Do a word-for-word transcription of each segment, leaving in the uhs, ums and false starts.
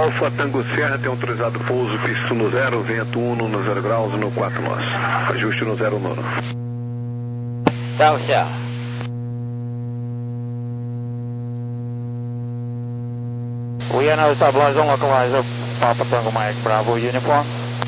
Alfa Tango Serra tem autorizado pouso, piso no zero, vento um no zero graus no quatro nós. Ajuste no zero nono. Tango Serra. We are now stabilized on localizer, Papa Tango Mike Bravo uniform.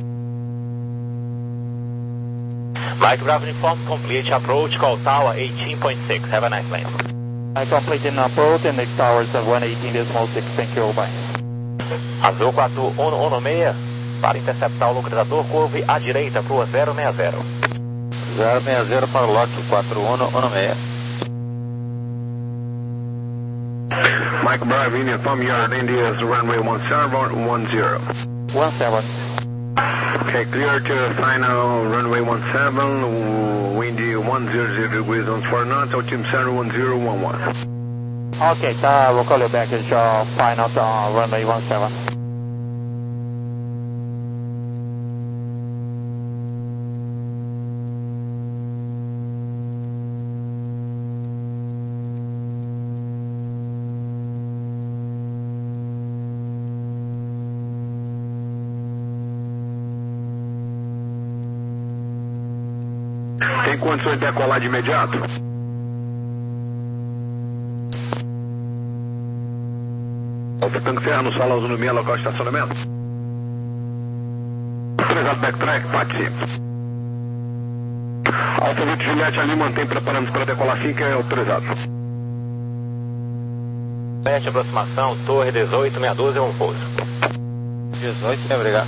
Mike Bravo uniform, complete approach, call tower eighteen point six, have a nice night. I complete in approach and next tower is one eighteen decimal six, thank you, bye. Azul quatro um um seis, para interceptar o localizador, curve à direita para o zero seis zero. zero seis zero para o lote quatro um um seis. Mike Bravo uniform, yard India's runway one seven one zero. one seven. Okay, clear to final runway one seven, windy one hundred degrees on four knots, altimeter zero one zero one one. Okay, uh, we'll call you back at your final uh, runway one seven. Tem condições de decolar de imediato? Alfa Tango Serra no Sala Azul no meio, local de estacionamento. Autorizado backtrack, parte. Alfa vinte Juliette ali, mantém preparando para decolar assim que é autorizado. Sete aproximação, torre dezoito, meia dúzia, um pouso. dezoito, obrigado.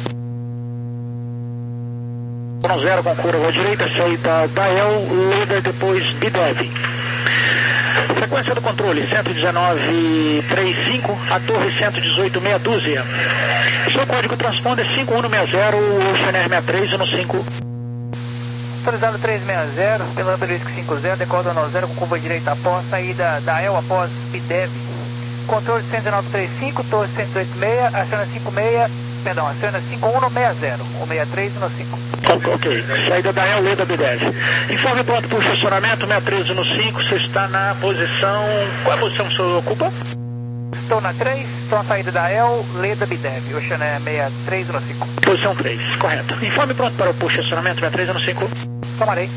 zero com curva à direita, saída da E L, Leda, depois B D E V. Sequência do controle, cento e dezenove trinta e cinco, a torre cento e dezoito, meia dúzia. Seu código transponder cinco um seis zero, Ocean Air sessenta e três um cinco. Autorizado trezentos e sessenta, pela Belisco cinco zero, decola nove zero com curva direita após, saída da E L após B D E V. Controle cento e dezenove trinta e cinco, torre cento e dezoito seis, aciona cinco seis, perdão, aciona cinco um seis zero, um seis três um cinco. Ok, saída da E L, Leda, B D E V. Informe pronto para o estacionamento, sessenta e três um cinco, você está na posição... Qual é a posição que o senhor ocupa? Estou na três, estou na saída da E L, Leda, B D E V, Ocean Air sessenta e três um cinco. Posição três, correto. Informe pronto para o push estacionamento, sessenta e três um cinco. Tomarei.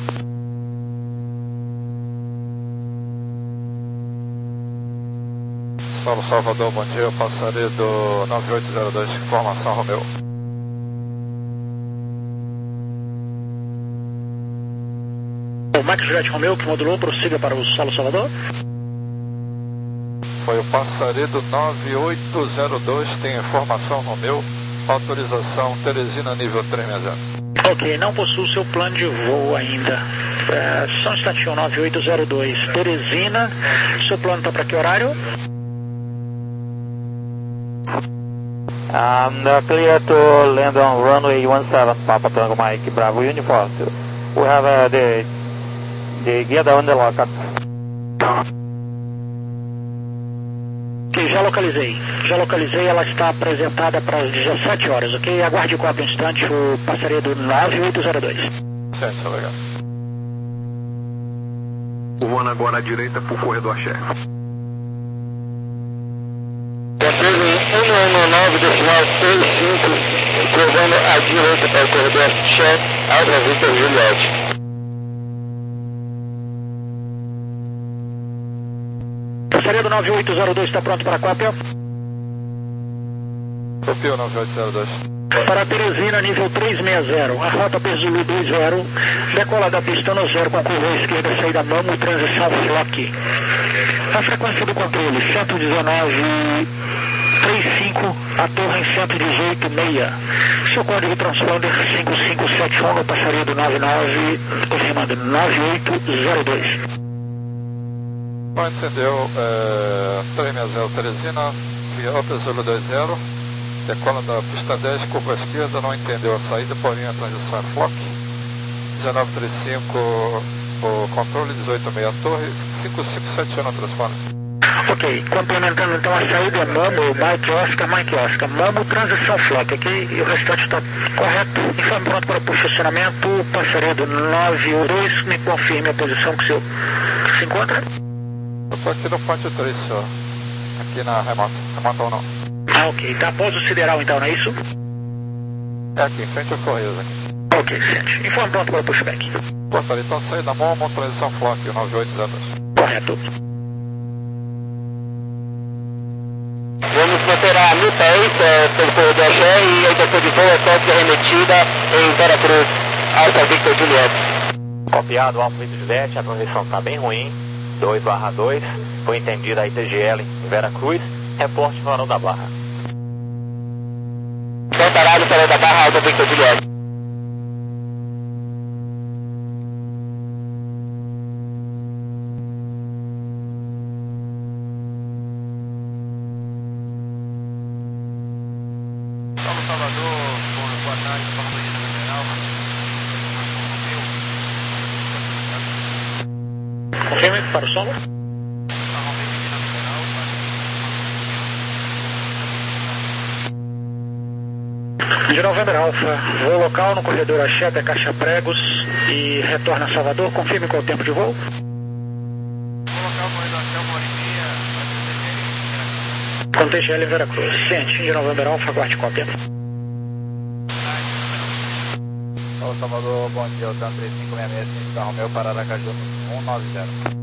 Solo Salvador, bom dia, eu passarei do nove oito zero dois, informação Romeu. O Mike Juliette Romeu, que modulou, prossiga para o Solo Salvador. Foi o passaredo nove oito zero dois, tem informação Romeu, autorização Teresina nível três seis zero. Ok, não possui o seu plano de voo ainda. É, São Estação nove oito zero dois, Teresina, seu plano está para que horário? And uh, clear to land on runway one seven, Papa Tango Mike Bravo uniform. We have uh, the the gear down the lock. Ok, já localizei. Já localizei, ela está apresentada para as dezessete horas, ok? Aguarde quatro instantes, o passaredo nove oito zero dois. Certo, obrigado. Voando agora à direita para o corredor Axé. um um nove, decimal seis cinco, curvando à direita para o corredor Axé, Alfa Victor Juliette. Passaredo nove oito zero dois está pronto para a cópia? Copio nove oito zero dois. Para Teresina, nível trezentos e sessenta, a rota P Zulu dois zero, decola da pista no zero com a curva à esquerda, saída Mamo, transição Flock. A frequência do controle, cento e dezenove trinta e cinco, a torre em cento e dezoito seis. Seu código transponder cinco cinco sete um no passaredo nove nove, confirmando nove oito zero dois. Bom, entendeu, é, trezentos e sessenta Teresina, via Alta Zulu dois zero, decola da pista dez, curva à esquerda, não entendeu a saída, porém a transição é Flock. dezenove trinta e cinco, o controle, dezoito seis, a torre, cinco cinco sete um no transponder. Ok, complementando então a saída é Mamo, Mike Oscar, Mike Oscar, Mamo, transição Flock, ok? E o restante está correto. Informe pronto para o posicionamento, passaredo nove dois, me confirme a posição que o senhor se encontra. Eu estou aqui no ponto três, senhor. Aqui na remota. Remota ou não? Ah, ok. Tá após o sideral então, não é isso? É aqui, em frente ao Correios aqui. Ok, sente. Informe pronto para o pushback. Portaria, então saída da mão, transição Flock, nove oito zero dois. Correto. Vamos manter a mil pés é, pelo corredor Axé e a intenção de voo é só de arremetida em Veracruz, Alfa Victor Juliette. Copiado, Alfa Victor Juliette, a transmissão está bem ruim, dois barra dois, foi entendida a I T G L em Veracruz, reporte Farol da Barra. Cantaralho, Farol da Barra, Alfa Victor Juliette. Confirme para o solo. De November Alfa, voo local no corredor Axé até Caixa Pregos e retorna a Salvador. Confirme qual é o tempo de voo. Com T G L em Veracruz. Ciente, de November Alfa, aguarde cópia. Olá, Salvador, bom dia, o TAM três cinco seis seis, cinco Romeu para Aracaju, um nove zero.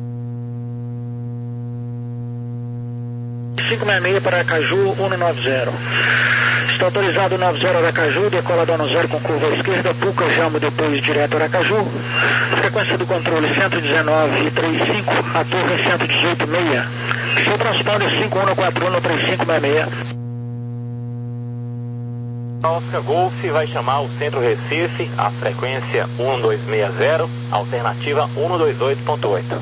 cinco seis seis para Aracaju, um nove zero. Está autorizado nove zero Aracaju, decola dono zero com curva à esquerda, Puca, Jamo, depois direto Aracaju. Frequência do controle cento e dezenove trinta e cinco, a torre cento e dezoito seis. Seu transponder cinco um quatro um três cinco seis seis. Oscar Golf vai chamar o Centro Recife, a frequência um dois seis zero, alternativa um dois oito ponto oito.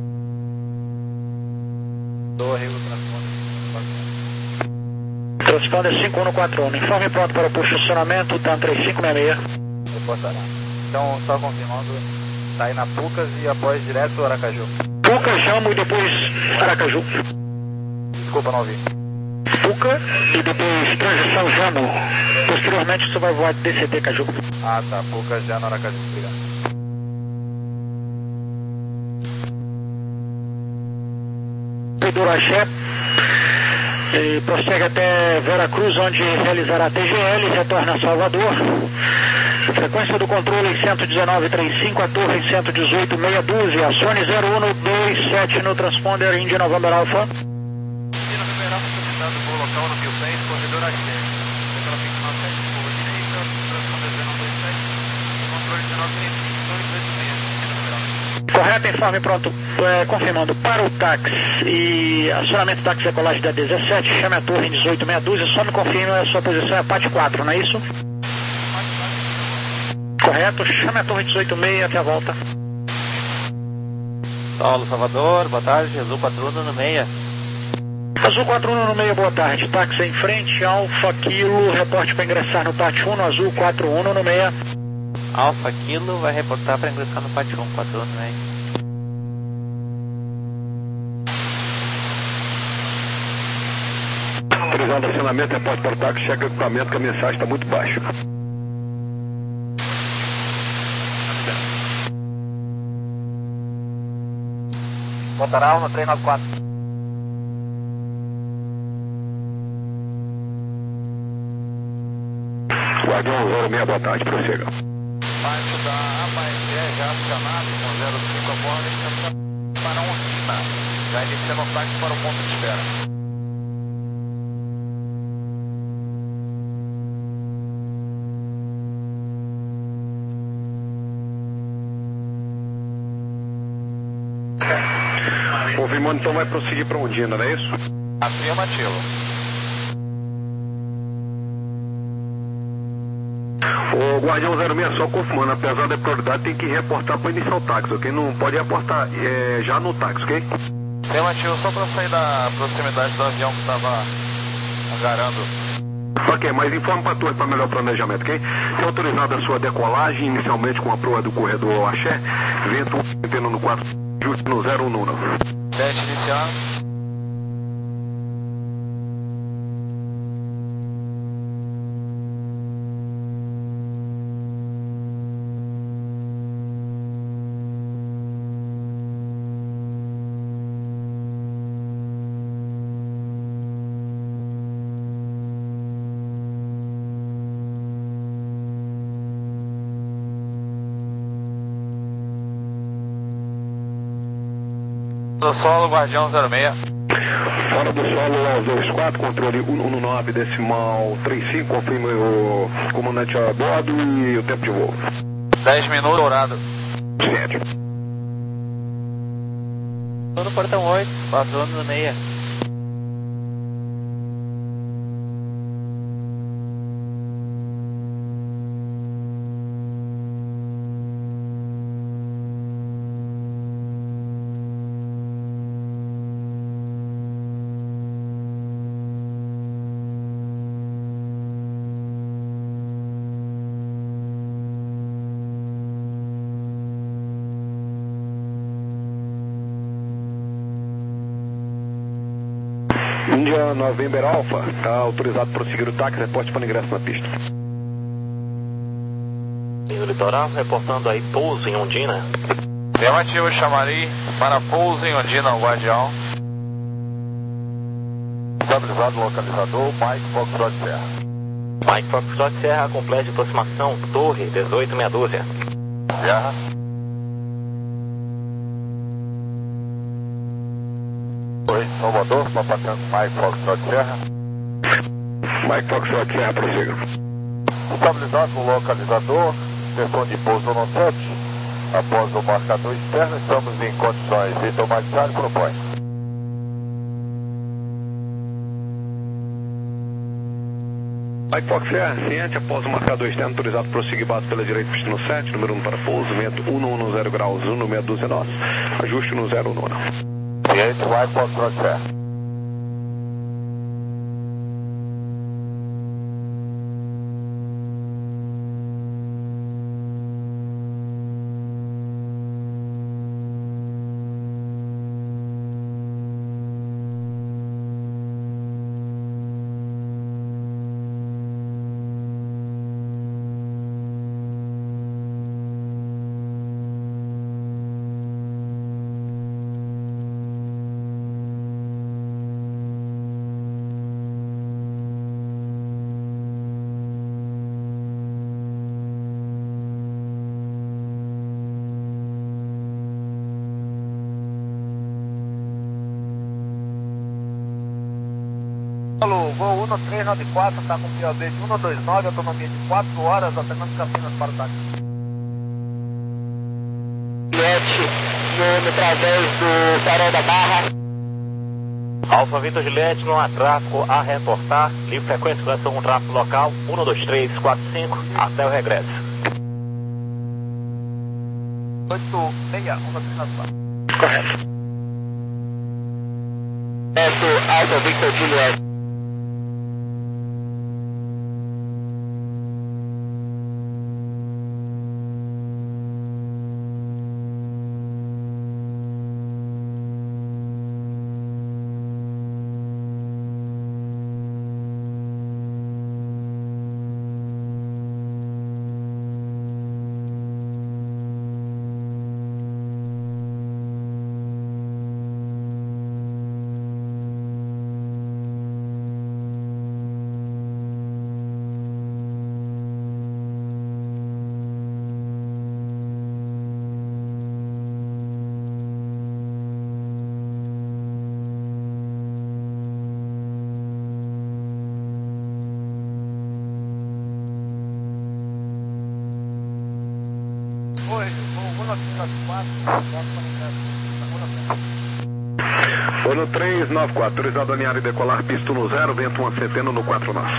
Transponder cinco um quatro um, informe pronto para o posicionamento, TAM três cinco seis seis. Reportará. Então, só confirmando, está aí na Pucas e após direto Aracaju. Puca, Jamo e depois Aracaju. Desculpa, não ouvi. Puca e depois transição Jamo. Posteriormente você vai voar D C T Caju. Ah, tá. Pucas já no Aracaju. Obrigado. Corredor Axé. E prossegue até Veracruz, onde realizará T G L e retorna a Salvador. Frequência do controle cento e dezenove trinta e cinco, a torre cento e dezoito meia dúzia. Acione zero um dois sete no transponder India November Alpha. India November Alpha, solicitado voo local no mil pés, corredor Axé. Decola fica nove sete, curva direita, transponder zero um dois sete, controle dezenove trinta e cinco, dois oito seis, India November Alpha. Correto, informe pronto, é, confirmando para o táxi e acionamento táxi decolagem da dezessete, chame a torre em dezoito meia dúzia, só me confirme a sua posição é P A T quatro, não é isso? Correto, chame a torre dezoito seis até a volta. Paulo, Salvador, boa tarde, Azul quatro um no meia. Azul quatro um no meia, boa tarde, táxi em frente, Alfa Kilo, reporte para ingressar no P A T um, Azul quatro um no meia. Alfa Kilo vai reportar para ingressar no P A T um, quatro um no meia. Autorizado acionamento, repórter para o táxi, chega o equipamento que a mensagem está muito baixa. Botará um no três nove quatro. Guardião zero seis, boa tarde, prossiga. Baixo da A P A S E, já acionado com zero cinco a bordo, estamos para um Rima, já iniciando o táxi para o ponto de espera. Confirmando, então vai prosseguir para Ondina, não é isso? Afirmativo. O Guardião zero seis, só confirmando, apesar da prioridade, tem que reportar para iniciar o táxi, ok? Não pode reportar é, já no táxi, ok? Afirmativo, só para sair da proximidade do avião que estava angarando. Ok, mas informe para a torre para melhor planejamento, ok? Tem autorizado a sua decolagem, inicialmente com a proa do corredor Axé, vento um, no quatro, justo no zero um no Teste iniciando. Do solo, Guardião zero seis. Fora do solo, L vinte e quatro, controle cento e dezenove, decimal trinta e cinco, confirme o comandante a bordo e o tempo de voo. dez minutos, dourado. Sete. Tô no portão oito, quatro anos meia. India November Alpha, está autorizado para prosseguir o táxi, reporte para ingresso na pista. E o litoral, reportando aí pouso em Ondina. Afirmativo, chamarei para pouso em Ondina, o Guardião. Estabilizado localizador, Mike Foxtrot Serra. Mike Foxtrot Serra, complete de aproximação, torre dezoito meia dúzia. Serra. Oi, Salvador, papatando Mike Foxtrot Serra. Mike Foxtrot Serra, prossiga. Estabilizado no localizador, extensão de pouso no sete. Após o marcador externo, estamos em condições de tomar de propõe. Mike Fox Serra, ciente, após o marcador externo, autorizado para prosseguir base pela direita, pista no sete, número um para pouso, vento cento e dez graus, um no meia dúzia nós, ajuste no zero nove. Ciente, Mike Foxtrot Serra. Alô, voo um três nove quatro, está com P O B de cento e vinte e nove, autonomia de quatro horas, apenas Campinas para o táxi. Juliette, no, no través do Farol da Barra. Alfa Vitor Juliette, não há tráfego a reportar. Livre frequência, coração com tráfego local, um dois três quatro cinco, até o regresso. oito seis um três nove quatro. Correto. Certo, Alfa Victor Juliette. Oi, voo um três nove quatro, Ono três nove quatro, autorizado a alinhar e decolar, pista no zero, vento uma setenta no quatro nós.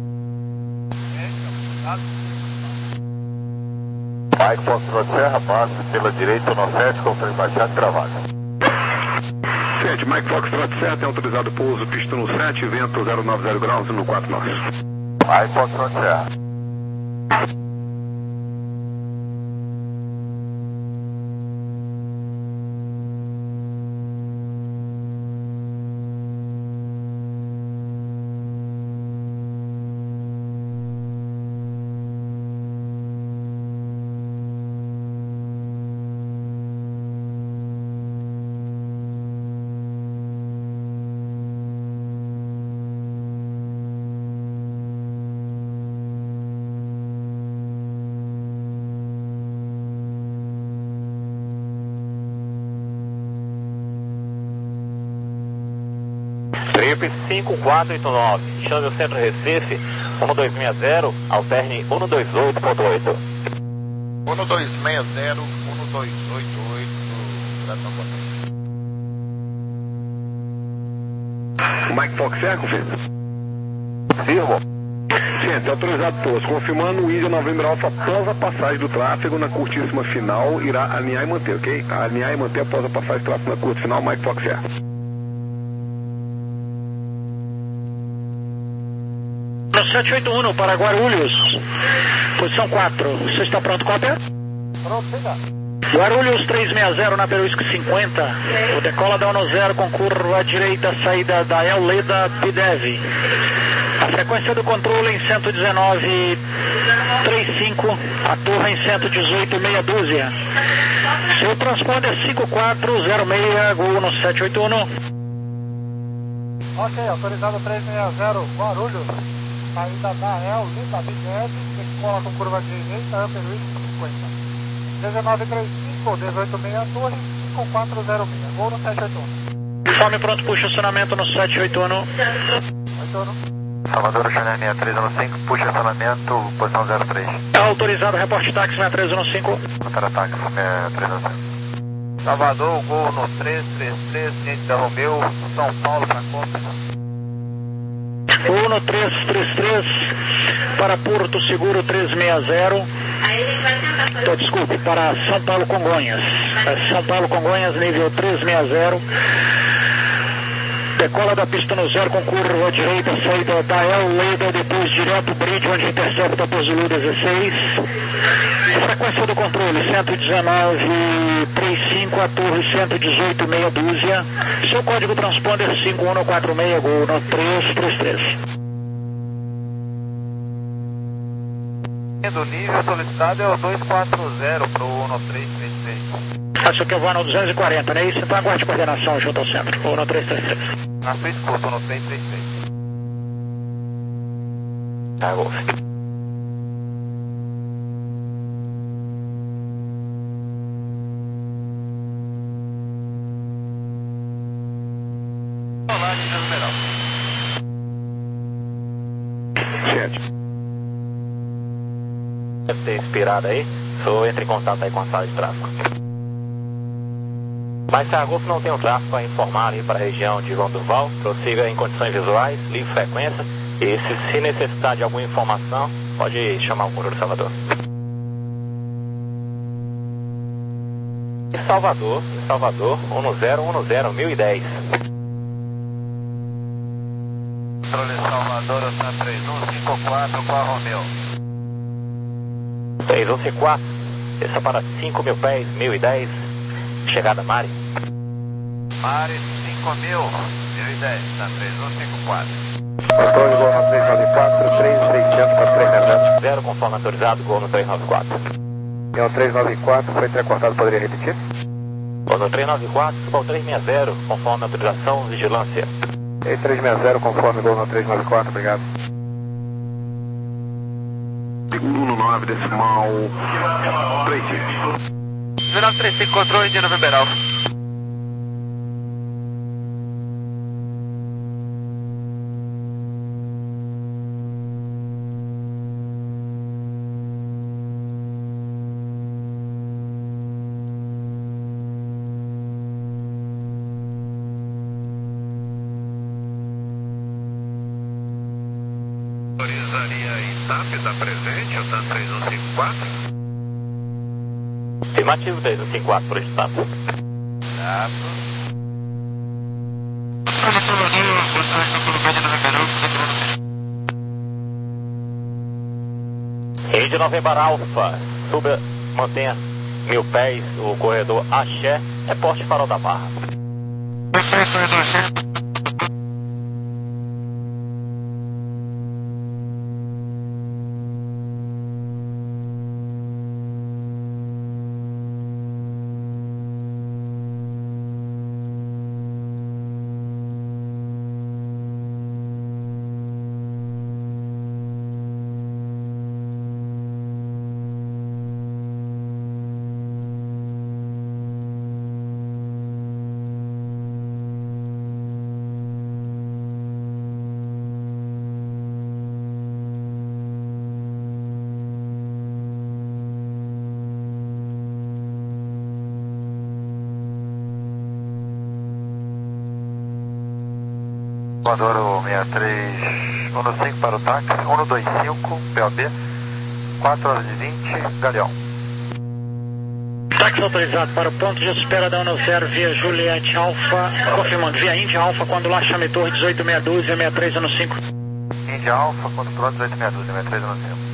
Mike Foxtrot Serra, base pela direita no sete, confirme baixado gravado. Sete, Mike Foxtrot Serra, tem autorizado pouso, pista no sete, vento zero nove zero graus no quatro nós. Mike Foxtrot Serra. Trip cinco quatro oito nove, chame o centro Recife, um dois seis zero, alterne um dois oito ponto oito. um dois seis zero, um dois oito oito, Mike Fox Air, confirma. Firmo. Gente, autorizado todos. Confirmando o India November Alpha após a passagem do tráfego na curtíssima final, irá alinhar e manter, ok? Alinhar e manter após a passagem do tráfego na curta final, Mike Fox Air. sete oito um para Guarulhos, posição quatro. Você está pronto, cópia? Pronto, chega. Guarulhos trezentos e sessenta na Peruísco cinquenta, o decola da um zero com curva à direita, saída da El Leda Pidev. A frequência do controle em cento e dezenove ponto trinta e cinco, a torre em cento e dezoito, meia dúzia. Seu transponder é cinco quatro zero seis, Gol no sete oito um. Ok, autorizado trezentos e sessenta, Guarulhos. Saída da El Leda Pidev, decola com curva à direita, Peruísco cinquenta. dezenove trinta e cinco, dezoito seis, torre cinco quatro zero seis, Gol no sete oito um. Informe pronto para o estacionamento no sete oito um. Salvador, Channel seis três um cinco, puxa estacionamento, posição zero três. Autorizado, reporte táxi seis três um cinco. Para táxi seis três um cinco. Salvador, Gol no três três três, gente da Romeu, São Paulo para Copa. Gol no três três três para Porto Seguro trezentos e sessenta. Então, desculpe, para São Paulo Congonhas. São Paulo Congonhas, nível trezentos e sessenta. Decola da pista no zero com curva à direita, saída da El Leda, depois direto bridge, onde intercepta a Zulu dezesseis. Frequência do controle cento e dezenove ponto trinta e cinco, a torre cento e dezoito, meia dúzia. Seu código transponder cinco um quatro seis, Gol no três três três. O nível solicitado é o dois quatro zero para o um três três três. Acho que eu vou no duzentos e quarenta, não é isso? Então aguarde coordenação junto ao centro. Ou no três três três. Na frente curta, no três três três. Tá, Golf. Olá, de numeral. Gente. Deve ter expirado aí. Só entre em contato aí com a sala de tráfego. Mas se a Golf não tem o tráfego a informar ali para a região de João Durval, prossiga em condições visuais, livre frequência, e se, se necessitar de alguma informação, pode chamar o controle de Salvador. Em Salvador, em Salvador, um zero um zero, mil e dez. Controle Salvador, Santa três um cinco quatro com a Romeu. três um cinco quatro, desça para cinco mil pés, mil e dez, chegada Mari. Mari cinco mil, mil e dez, tá três um cinco quatro. Controle Gol no três nove quatro, três seiscentos para três zero zero, conforme autorizado, Gol no três nove quatro. E o três nove quatro foi entrecortado, poderia repetir? Gol no três nove quatro, suba ao três seis zero, conforme autorização, vigilância. E três seis zero, conforme Gol no três nove quatro, obrigado. Seguro nove decimal três. nove três cinco, controle de November Alpha. Autorizaria a I T A P, está presente, o TAM três um cinco quatro. Afirmativo três um cinco quatro, por estado. Certo. Rede November Alpha, suba, mantenha mil pés, o corredor Axé, reporte Farol da Barra. Comandoro sessenta e três quinze para o táxi, cento e vinte e cinco, P O B, quatro horas e vinte, Galeão. Táxi autorizado para o ponto de espera da Ono Zero via Juliette Alfa, confirmando, via Índia Alfa, quando lá chame Torre dezoito meia dúzia, sessenta e três ano cinco. Índia Alfa, quando pronto, dezoito meia dúzia, sessenta e três ano cinco.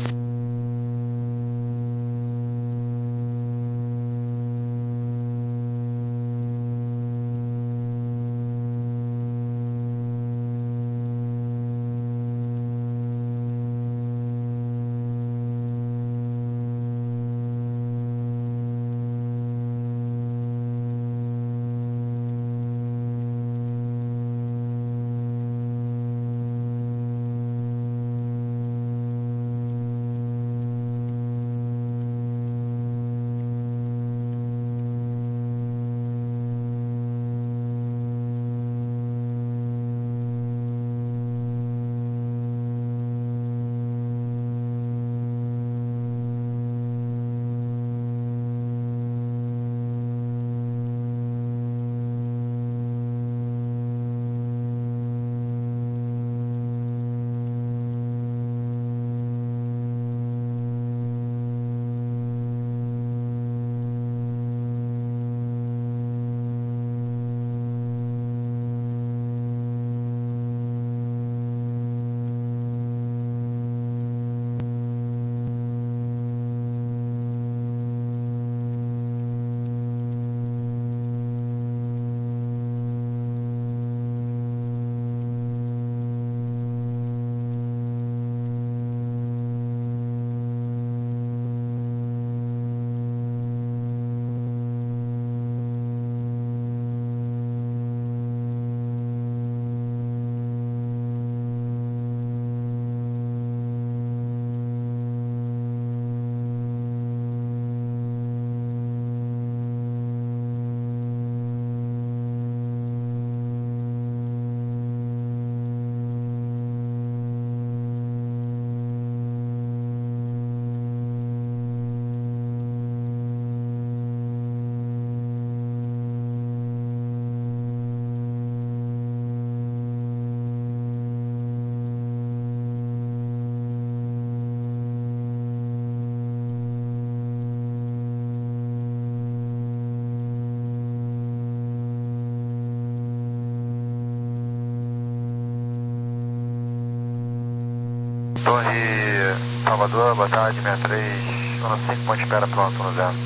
Torre Salvador, boa tarde, sessenta e três, cinco, ponto de espera, pronto, no zero.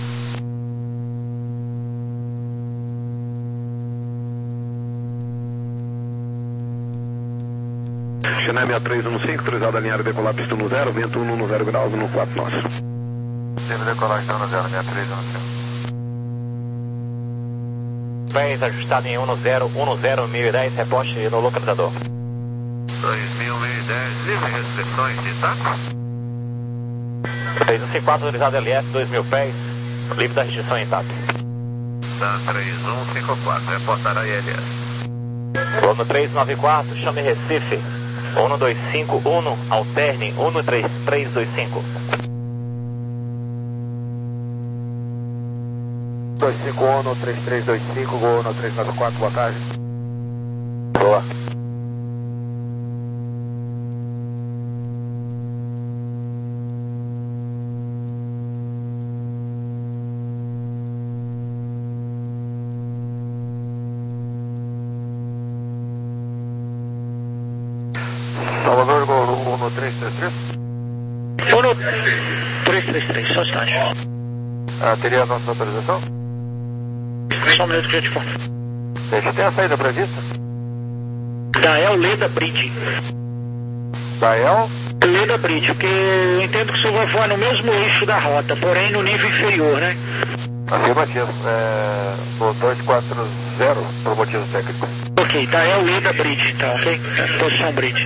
Chennai sessenta e três quinze, autorizado a alinhar e decolar pista no zero, vento um zero graus no quatro nosso. Deve decolar pista no zero, sessenta e três quinze. Pés ajustado em um zero, um zero, mil e dez, reposte no localizador. dois mil, mil e dez, livre restrições de taco? três um cinco quatro, autorizado L S, dois mil pés, livre da restrição em taco. Tá, três um cinco quatro, reportará I L S. Plano três nove quatro, chame Recife, um dois cinco um, alterne, um três três dois cinco. dois cinco um, três três dois cinco, Gol um três nove quatro, boa tarde. Boa. Salvador, Gol um três três três. um três três três, só estágio. Ah, teria a nossa autorização? Só um minuto que eu te falo. Deixa, tem a saída prevista? Dael Leda Bridge. Dael? Leda Bridge, porque eu entendo que o senhor vai voar no mesmo eixo da rota, porém no nível inferior, né? Afirmativo. É, no dois quatro zero, por motivos técnicos. Ok, Dael Leda Bridge, então, ok? Posição Bridge.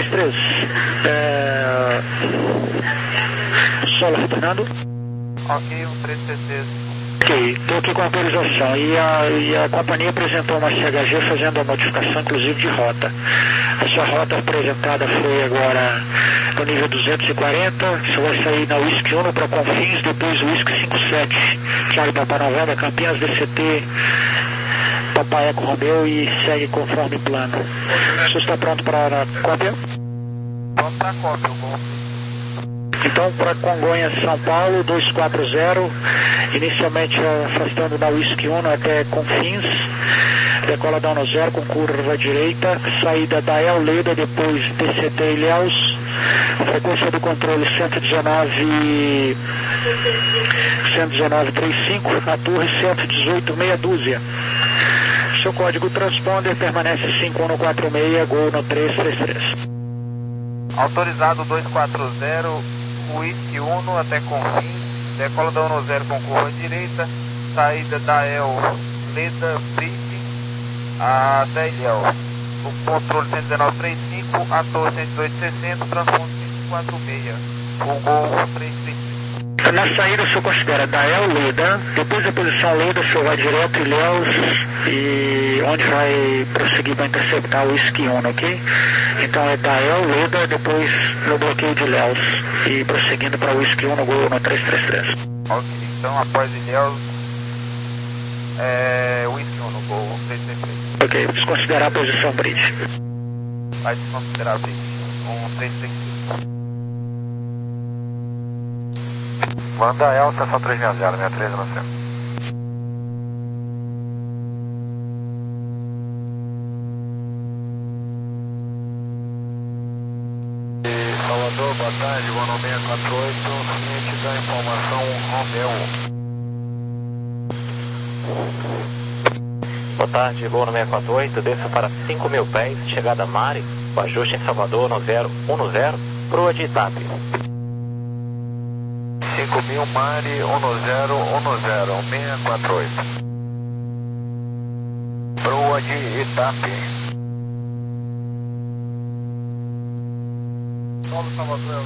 três três. É... Solo retornando. Ok, um três três três. Ok, estou aqui com a autorização e a, e a companhia apresentou uma C H G fazendo a modificação inclusive de rota. A sua rota apresentada foi agora no nível duzentos e quarenta, você vai sair na Whisky um para Confins, depois Whisky cinquenta e sete, Charlie Papa November, Campinas D C T, Papai Eco Romeo e segue conforme plano. Você está pronto para a cópia? Pronto para a cópia, eu vou. Então, para Congonhas, São Paulo, dois quatro zero, inicialmente afastando na Whisky um até Confins, decola da um zero com curva à direita, saída da El Leda, depois T C T Ilhéus, frequência do controle cento e dezenove, cento e dezenove trinta e cinco, a torre cento e dezoito meia dúzia. Seu código transponder permanece cinco um quatro seis, gol no três três três. Autorizado dois quatro zero, Whisky um até Confins, decola da um zero com curva à direita, saída da El Leda, Briefing, até Ilhéus. O controle cento e dezenove trinta e cinco, a torre cento e dezoito sessenta, transponder cento e quatro seis, o gol três três três. Na saída o senhor considera da El Leda, depois da posição Leda o senhor vai direto Ilhéus e onde vai prosseguir para interceptar o Whisky um, ok? Então é da El Leda, depois no bloqueio de Ilhéus e prosseguindo para o Whisky um no gol no três três três. Ok, então após Ilhéus, é Whisky um no gol três três três. Ok, desconsiderar a posição bridge. Vai desconsiderar a bridge, um três três três. Manda Elsa só três seis zero, sessenta e três no céu. Salvador, boa tarde, Bono seis quatro oito, cliente da informação Romeo. Boa tarde, Bono seis quatro oito, desça para cinco mil pés, chegada Mari, o ajuste em Salvador no zero um zero, proa de Itape. cinco mil Mari, um zero um zero, seis quatro oito. Proa de Itape. Solo Salvador,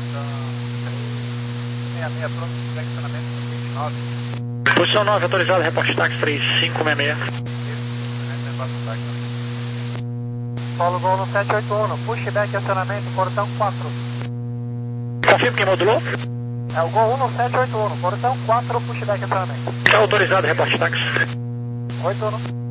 seis seis, pronto, flexionamento vinte e nove. Posição nove, autorizado, reporte táxi três cinco seis seis. Solo Gol no sete oito um, pushback acionamento, portão quatro. Confirma quem modulou? É o Gol um no sete oito um, portão quatro, pushback acionamento. Está autorizado, reporte táxi. oito um.